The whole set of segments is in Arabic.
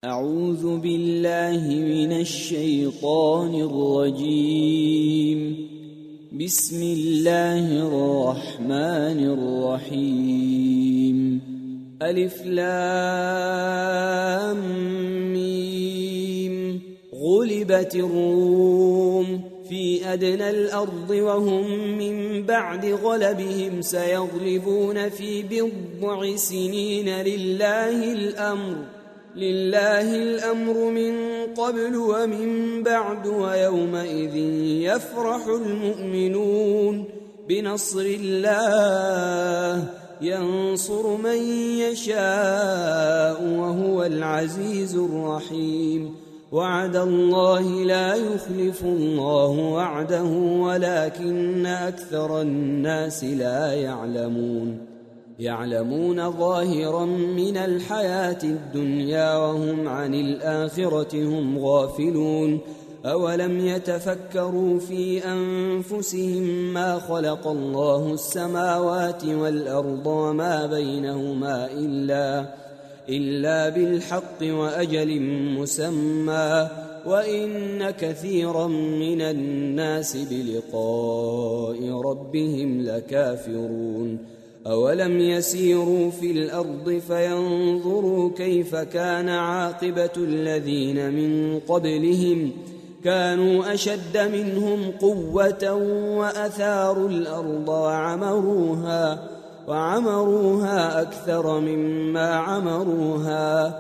أعوذ بالله من الشيطان الرجيم. بسم الله الرحمن الرحيم. ألف لام ميم. غلبت الروم في أدنى الأرض وهم من بعد غلبهم سيغلبون في بضع سنين. لله الأمر من قبل ومن بعد ويومئذ يفرح المؤمنون بنصر الله ينصر من يشاء وهو العزيز الرحيم. وعد الله لا يخلف الله وعده ولكن أكثر الناس لا يعلمون ظاهرا من الحياة الدنيا وهم عن الآخرة هم غافلون. أولم يتفكروا في أنفسهم ما خلق الله السماوات والأرض وما بينهما إلا بالحق وأجل مسمى وإن كثيرا من الناس بلقاء ربهم لكافرون. أولم يسيروا في الأرض فينظروا كيف كان عاقبة الذين من قبلهم كانوا أشد منهم قوة وأثاروا الأرض وعمروها أكثر مما عمروها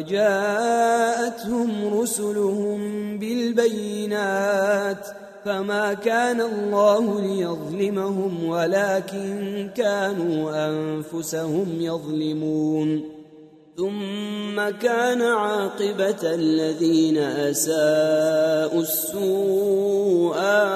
وجاءتهم رسلهم بالبينات فما كان الله ليظلمهم ولكن كانوا أنفسهم يظلمون. ثم كان عاقبة الذين أساءوا السوء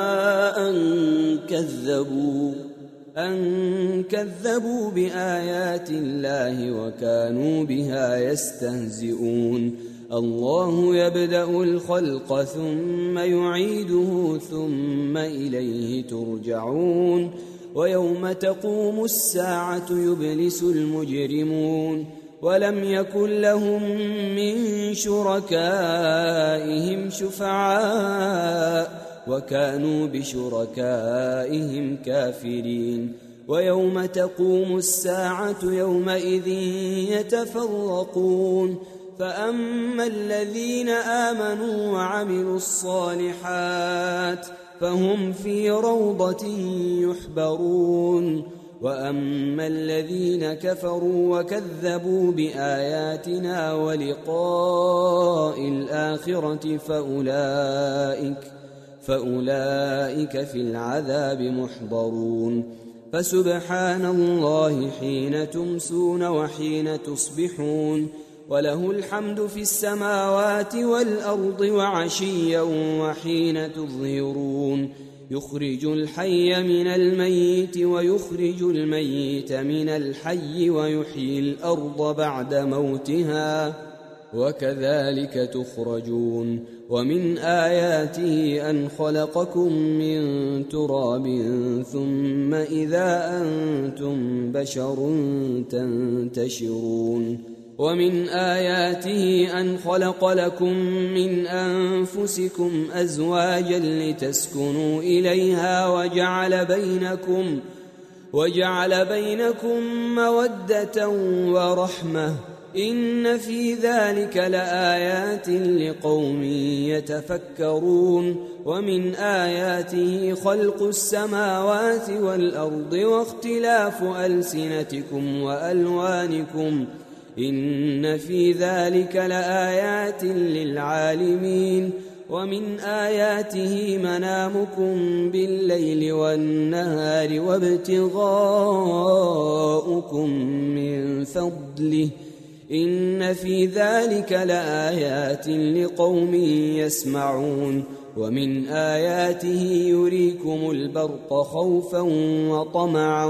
أن كذبوا بآيات الله وكانوا بها يستهزئون. الله يبدأ الخلق ثم يعيده ثم إليه ترجعون. ويوم تقوم الساعة يبلس المجرمون ولم يكن لهم من شركائهم شفعاء وكانوا بشركائهم كافرين. ويوم تقوم الساعة يومئذ يتفرقون فأما الذين آمنوا وعملوا الصالحات فهم في روضة يحبرون وأما الذين كفروا وكذبوا بآياتنا ولقاء الآخرة فأولئك في العذاب محضرون. فسبحان الله حين تمسون وحين تصبحون وله الحمد في السماوات والأرض وعشيا وحين تظهرون. يخرج الحي من الميت ويخرج الميت من الحي ويحيي الأرض بعد موتها وكذلك تخرجون. ومن آياته أن خلقكم من تراب ثم إذا أنتم بشر تنتشرون. ومن آياته أن خلق لكم من أنفسكم أزواجا لتسكنوا إليها وجعل بينكم مودة ورحمة إن في ذلك لآيات لقوم يتفكرون. ومن آياته خلق السماوات والأرض واختلاف ألسنتكم وألوانكم إن في ذلك لآيات للعالمين. ومن آياته منامكم بالليل والنهار وابتغاؤكم من فضله إن في ذلك لآيات لقوم يسمعون. ومن آياته يريكم البرق خوفا وطمعا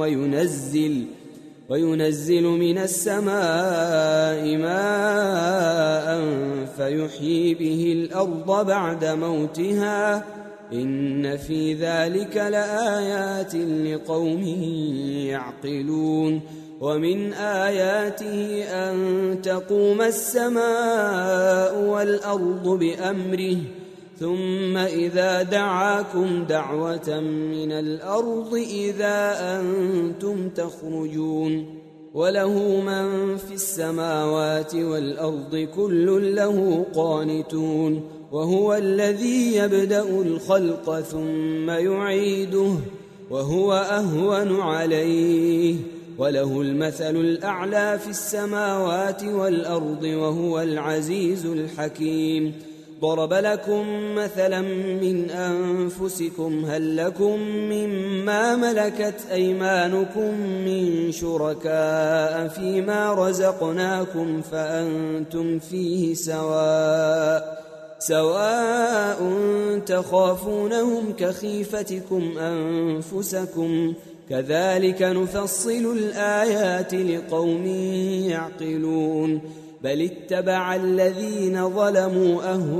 وينزل من السماء ماء فيحيي به الأرض بعد موتها إن في ذلك لآيات لقوم يعقلون. ومن آياته أن تقوم السماء والأرض بأمره ثم إذا دعاكم دعوة من الأرض إذا أنتم تخرجون وله من في السماوات والأرض كل له قانتون وهو الذي يبدأ الخلق ثم يعيده وهو أهون عليه وله المثل الأعلى في السماوات والأرض وهو العزيز الحكيم ضرب لكم مثلا من أنفسكم هل لكم مما ملكت أيمانكم من شركاء فيما رزقناكم فأنتم فيه سواء تخافونهم كخيفتكم أنفسكم كذلك نفصل الآيات لقوم يعقلون بل اتبع الذين ظلموا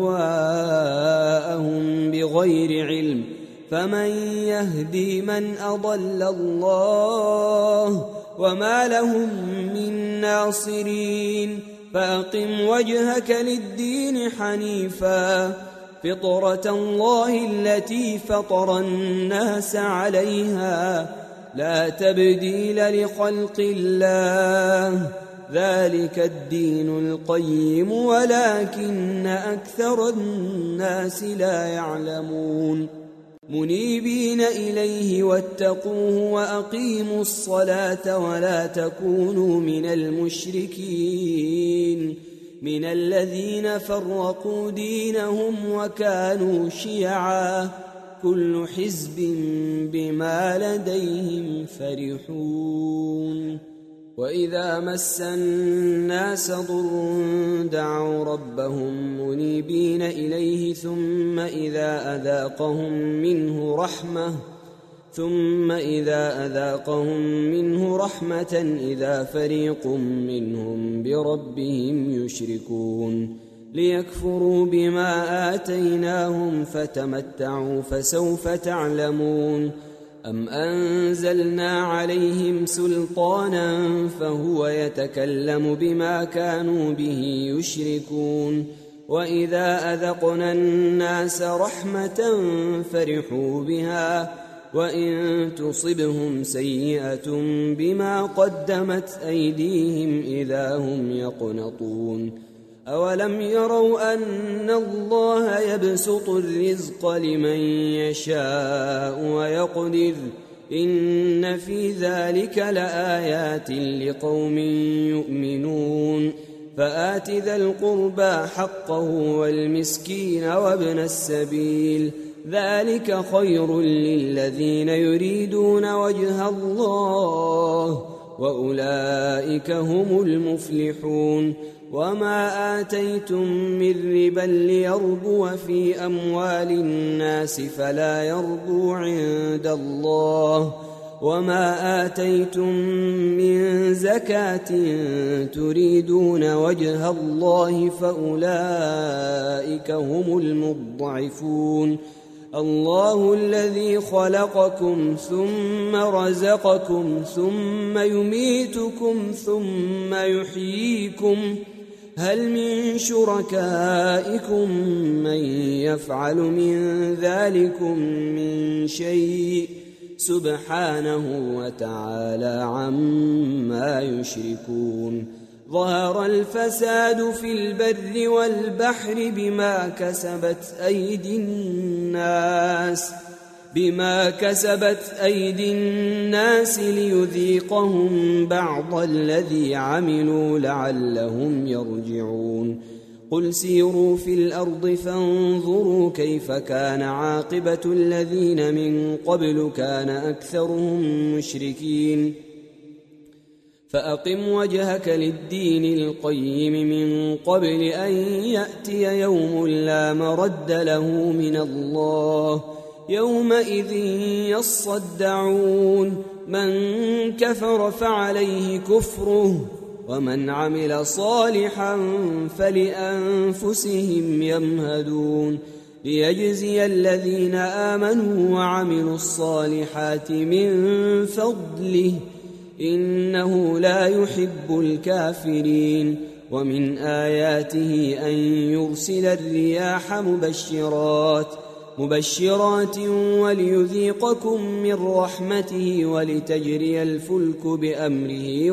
أهواءهم بغير علم فمن يهدي من أضل الله وما لهم من ناصرين فأقم وجهك للدين حنيفا فطرة الله التي فطر الناس عليها لا تبديل لخلق الله ذلك الدين القيم ولكن أكثر الناس لا يعلمون منيبين إليه واتقوه وأقيموا الصلاة ولا تكونوا من المشركين من الذين فرقوا دينهم وكانوا شيعا كل حزب بما لديهم فرحون وإذا مس الناس ضر دعوا ربهم منيبين إليه ثم إذا أذاقهم منه رحمة إذا فريق منهم بربهم يشركون ليكفروا بما آتيناهم فتمتعوا فسوف تعلمون أم أنزلنا عليهم سلطانا فهو يتكلم بما كانوا به يشركون وإذا أذقنا الناس رحمة فرحوا بها وإن تصبهم سيئة بما قدمت أيديهم إذا هم يقنطون أولم يروا أن الله يبسط الرزق لمن يشاء ويقدر إن في ذلك لآيات لقوم يؤمنون فآت ذا القربى حقه والمسكين وابن السبيل ذلك خير للذين يريدون وجه الله وأولئك هم المفلحون وما آتيتم من ربا ليربو في أموال الناس فلا يربو عند الله وما آتيتم من زكاة تريدون وجه الله فأولئك هم المضعفون الله الذي خلقكم ثم رزقكم ثم يميتكم ثم يحييكم هل من شركائكم من يفعل من ذلكم من شيء سبحانه وتعالى عما يشركون ظهر الفساد في البر والبحر بما كسبت أيدي الناس ليذيقهم بعض الذي عملوا لعلهم يرجعون قل سيروا في الأرض فانظروا كيف كان عاقبة الذين من قبل كان أكثرهم مشركين فأقم وجهك للدين القيم من قبل أن يأتي يوم لا مرد له من الله يومئذ يصدعون من كفر فعليه كفره ومن عمل صالحا فلأنفسهم يمهدون ليجزي الذين آمنوا وعملوا الصالحات من فضله إنه لا يحب الكافرين ومن آياته أن يرسل الرياح مبشرات وليذيقكم من رحمته ولتجري الفلك بأمره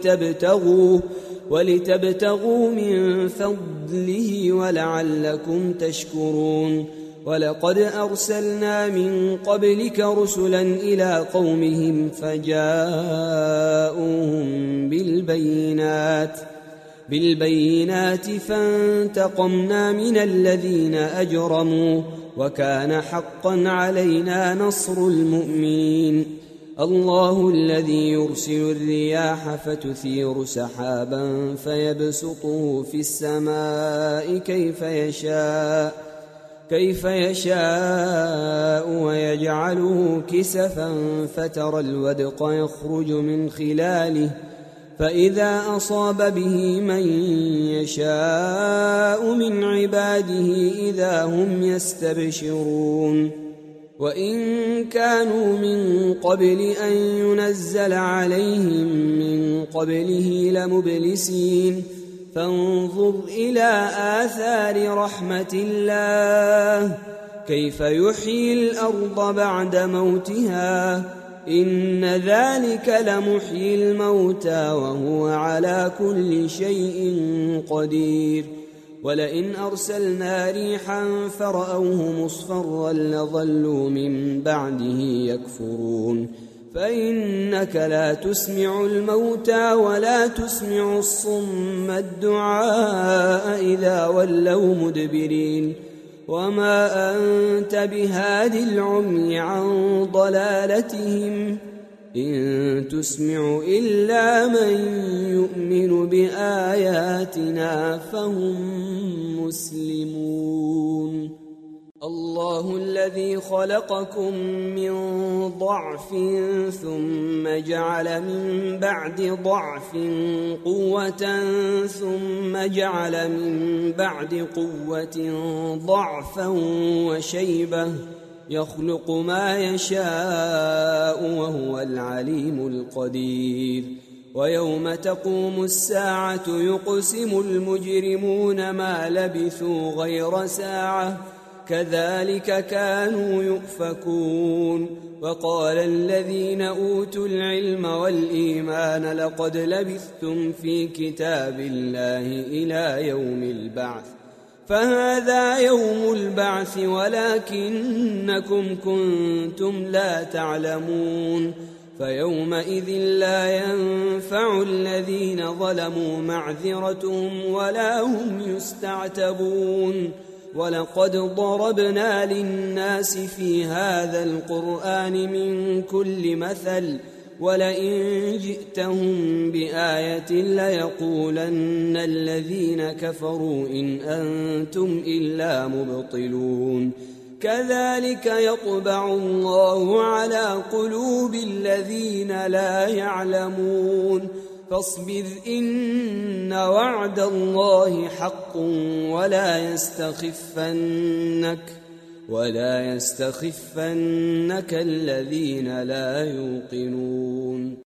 ولتبتغوا من فضله ولعلكم تشكرون ولقد أرسلنا من قبلك رسلا إلى قومهم فجاءوهم بالبينات فانتقمنا من الذين أجرموا وكان حقا علينا نصر المؤمنين الله الذي يرسل الرياح فتثير سحابا فيبسطه في السماء كيف يشاء ويجعله كسفا فترى الودق يخرج من خلاله فإذا أصاب به من يشاء من عباده إذا هم يستبشرون وإن كانوا من قبل أن ينزل عليهم من قبله لمبلسين فانظر إلى آثار رحمة الله كيف يحيي الأرض بعد موتها إن ذلك لمحيي الموتى وهو على كل شيء قدير ولئن أرسلنا ريحا فرأوه مصفرا لظلوا من بعده يكفرون فإنك لا تسمع الموتى ولا تسمع الصم الدعاء إذا ولوا مدبرين وما أنت بهاد العمي عن ضلالتهم إن تسمع إلا من يؤمن بآياتنا فهم مسلمون الله الذي خلقكم من ضعف ثم جعل من بعد ضعف قوة ثم جعل من بعد قوة ضعفا وشيبة يخلق ما يشاء وهو العليم القدير ويوم تقوم الساعة يقسم المجرمون ما لبثوا غير ساعة كذلك كانوا يؤفكون وقال الذين أوتوا العلم والإيمان لقد لبثتم في كتاب الله إلى يوم البعث فهذا يوم البعث ولكنكم كنتم لا تعلمون فيومئذ لا ينفع الذين ظلموا معذرتهم ولا هم يستعتبون ولقد ضربنا للناس في هذا القرآن من كل مثل ولئن جئتهم بآية ليقولن الذين كفروا إن أنتم إلا مبطلون كذلك يطبع الله على قلوب الذين لا يعلمون فاصبر إن وعد الله حق ولا يستخفنك الذين لا يوقنون